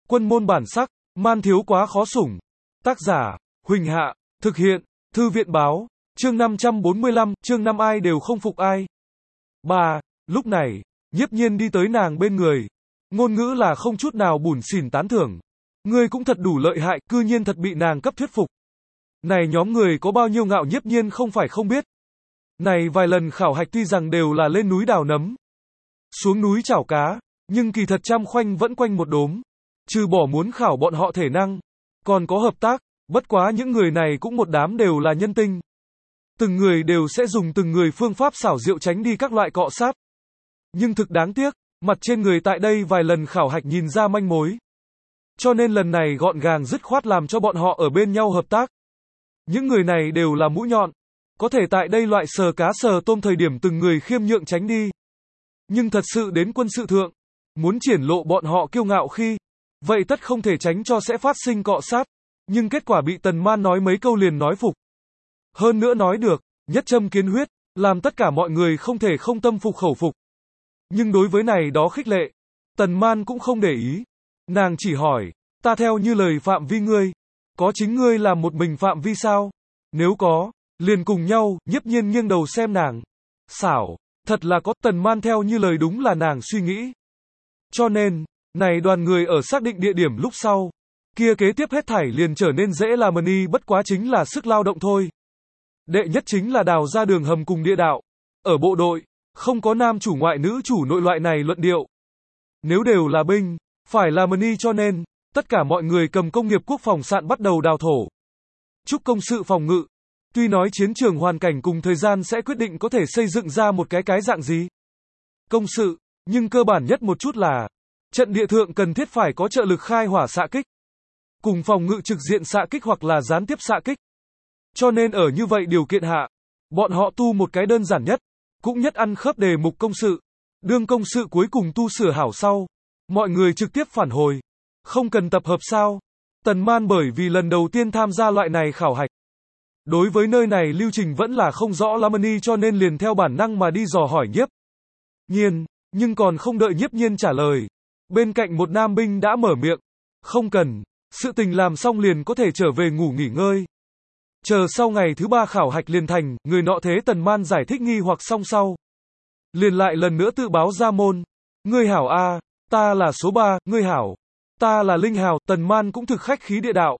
Quân môn bản sắc, man thiếu quá khó sủng. Tác giả, Huỳnh Hạ, thực hiện, Thư viện báo, chương 545, chương 5 ai đều không phục ai. 3. Lúc này, Nhiếp Nhiên đi tới nàng bên người. Ngôn ngữ là không chút nào bủn xỉn tán thưởng. Ngươi cũng thật đủ lợi hại, cư nhiên thật bị nàng cấp thuyết phục. Này nhóm người có bao nhiêu ngạo Nhiếp Nhiên không phải không biết. Này vài lần khảo hạch tuy rằng đều là lên núi đào nấm, xuống núi chảo cá, nhưng kỳ thật trăm khoanh vẫn quanh một đốm. Trừ bỏ muốn khảo bọn họ thể năng, còn có hợp tác, bất quá những người này cũng một đám đều là nhân tinh. Từng người đều sẽ dùng từng người phương pháp xảo diệu tránh đi các loại cọ sát. Nhưng thực đáng tiếc, mặt trên người tại đây vài lần khảo hạch nhìn ra manh mối. Cho nên lần này gọn gàng dứt khoát làm cho bọn họ ở bên nhau hợp tác. Những người này đều là mũi nhọn, có thể tại đây loại sờ cá sờ tôm thời điểm từng người khiêm nhượng tránh đi. Nhưng thật sự đến quân sự thượng, muốn triển lộ bọn họ kiêu ngạo khi, vậy tất không thể tránh cho sẽ phát sinh cọ sát. Nhưng kết quả bị Tần Man nói mấy câu liền nói phục. Hơn nữa nói được, nhất châm kiến huyết, làm tất cả mọi người không thể không tâm phục khẩu phục. Nhưng đối với này đó khích lệ, Tần Man cũng không để ý. Nàng chỉ hỏi, ta theo như lời phạm vi ngươi, có chính ngươi làm một mình phạm vi sao? Nếu có, liền cùng nhau. Nhiếp Nhiên nghiêng đầu xem nàng. Xảo, thật là có. Tần Man theo như lời đúng là nàng suy nghĩ. Cho nên, này đoàn người ở xác định địa điểm lúc sau, kia kế tiếp hết thảy liền trở nên dễ làm y, bất quá chính là sức lao động thôi. Đệ nhất chính là đào ra đường hầm cùng địa đạo. Ở bộ đội, không có nam chủ ngoại nữ chủ nội loại này luận điệu. Nếu đều là binh, phải làm y, cho nên, tất cả mọi người cầm công nghiệp quốc phòng sạn bắt đầu đào thổ. Chúc công sự phòng ngự. Tuy nói chiến trường hoàn cảnh cùng thời gian sẽ quyết định có thể xây dựng ra một cái dạng gì công sự, nhưng cơ bản nhất một chút là trận địa thượng cần thiết phải có trợ lực khai hỏa xạ kích, cùng phòng ngự trực diện xạ kích hoặc là gián tiếp xạ kích. Cho nên ở như vậy điều kiện hạ, bọn họ tu một cái đơn giản nhất, cũng nhất ăn khớp đề mục công sự. Đương công sự cuối cùng tu sửa hảo sau, mọi người trực tiếp phản hồi. Không cần tập hợp sao? Tần Man bởi vì lần đầu tiên tham gia loại này khảo hạch, đối với nơi này lưu trình vẫn là không rõ lắm cho nên liền theo bản năng mà đi dò hỏi Nhiếp Nhiên, nhưng còn không đợi Nhiếp Nhiên trả lời, bên cạnh một nam binh đã mở miệng, không cần, sự tình làm xong liền có thể trở về ngủ nghỉ ngơi. Chờ sau ngày thứ 3 khảo hạch liền thành. Người nọ thế Tần Man giải thích nghi hoặc xong sau, liền lại lần nữa tự báo ra môn. Ngươi hảo a, ta là số 3, ngươi hảo, ta là Linh Hào. Tần Man cũng thực khách khí địa đạo.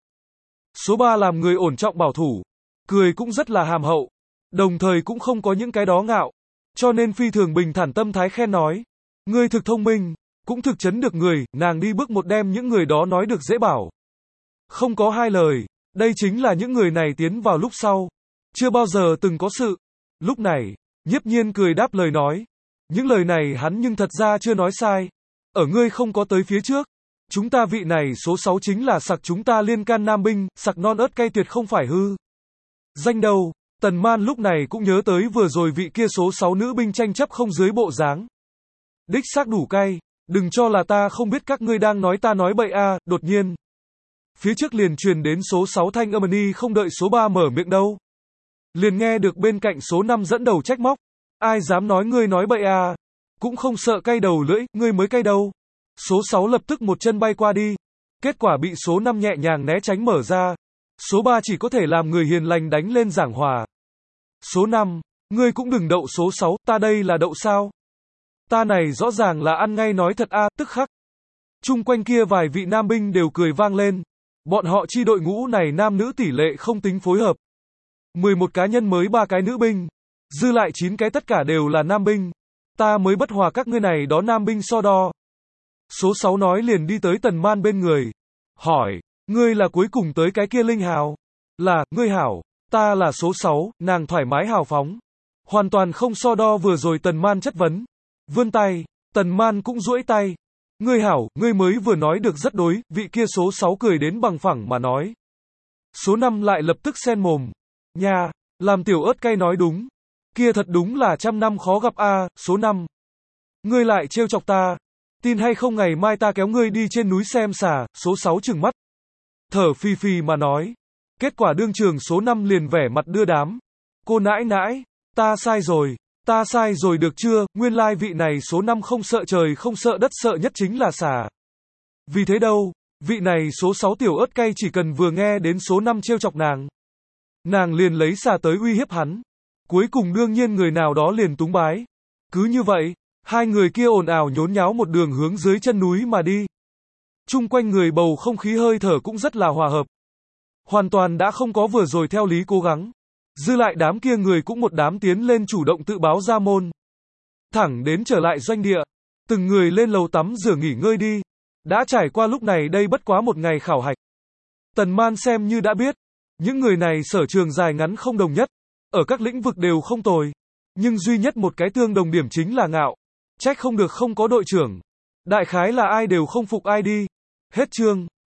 Số 3 làm người ổn trọng bảo thủ, cười cũng rất là hàm hậu, đồng thời cũng không có những cái đó ngạo, cho nên phi thường bình thản tâm thái khen nói. Ngươi thực thông minh, cũng thực chấn được người. Nàng đi bước một đem những người đó nói được dễ bảo. Không có hai lời, đây chính là những người này tiến vào lúc sau, chưa bao giờ từng có sự. Lúc này, Nhiếp Nhiên cười đáp lời nói. Những lời này hắn nhưng thật ra chưa nói sai. Ở ngươi không có tới phía trước, chúng ta vị này số 6 chính là sặc chúng ta liên can nam binh, sặc non ớt cay tuyệt không phải hư danh đâu. Tần Man lúc này cũng nhớ tới vừa rồi vị kia số 6 nữ binh tranh chấp không dưới bộ dáng. Đích xác đủ cay, đừng cho là ta không biết các ngươi đang nói ta nói bậy a. Đột nhiên, phía trước liền truyền đến số 6 thanh âm y, không đợi số 3 mở miệng đâu, liền nghe được bên cạnh số 5 dẫn đầu trách móc. Ai dám nói ngươi nói bậy à? Cũng không sợ cay đầu lưỡi, ngươi mới cay đâu. Số 6 lập tức một chân bay qua đi. Kết quả bị số 5 nhẹ nhàng né tránh mở ra. Số 3 chỉ có thể làm người hiền lành đánh lên giảng hòa. Số 5, ngươi cũng đừng đậu số 6, ta đây là đậu sao? Ta này rõ ràng là ăn ngay nói thật a. Tức khắc. Chung quanh kia vài vị nam binh đều cười vang lên. Bọn họ chi đội ngũ này nam nữ tỷ lệ không tính phối hợp. 11 cá nhân mới 3 cái nữ binh, dư lại 9 cái tất cả đều là nam binh. Ta mới bất hòa các ngươi này đó nam binh so đo. Số 6 nói liền đi tới Tần Man bên người. Hỏi, ngươi là cuối cùng tới cái kia Linh Hào? Là, ngươi hảo, ta là số 6, nàng thoải mái hào phóng. Hoàn toàn không so đo vừa rồi Tần Man chất vấn. Vươn tay, Tần Man cũng duỗi tay. Ngươi hảo, ngươi mới vừa nói được rất đối. Vị kia số 6 cười đến bằng phẳng mà nói. Số 5 lại lập tức xen mồm. Nha, làm tiểu ớt cay nói đúng. Kia thật đúng là trăm năm khó gặp a. Số 5. Ngươi lại trêu chọc ta. Tin hay không ngày mai ta kéo ngươi đi trên núi xem xà. Số 6 trừng mắt, thở phì phì mà nói. Kết quả đương trường số 5 liền vẻ mặt đưa đám. Cô nãi nãi, ta sai rồi được chưa? Nguyên lai vị này số 5 không sợ trời không sợ đất, sợ nhất chính là xà. Vì thế đâu, Vị này số 6 tiểu ớt cay chỉ cần vừa nghe đến số 5 trêu chọc nàng liền lấy xà tới uy hiếp hắn. Cuối cùng đương nhiên người nào đó liền túng bái. Cứ như vậy, hai người kia ồn ào nhốn nháo một đường hướng dưới chân núi mà đi. Chung quanh người bầu không khí hơi thở cũng rất là hòa hợp. Hoàn toàn đã không có vừa rồi theo lý cố gắng. Dư lại đám kia người cũng một đám tiến lên chủ động tự báo ra môn. Thẳng đến trở lại doanh địa. Từng người lên lầu tắm rửa nghỉ ngơi đi. Đã trải qua lúc này đây bất quá một ngày khảo hạch. Tần Man xem như đã biết. Những người này sở trường dài ngắn không đồng nhất. Ở các lĩnh vực đều không tồi. Nhưng duy nhất một cái tương đồng điểm chính là ngạo. Trách không được không có đội trưởng. Đại khái là ai đều không phục ai đi. Hết chương.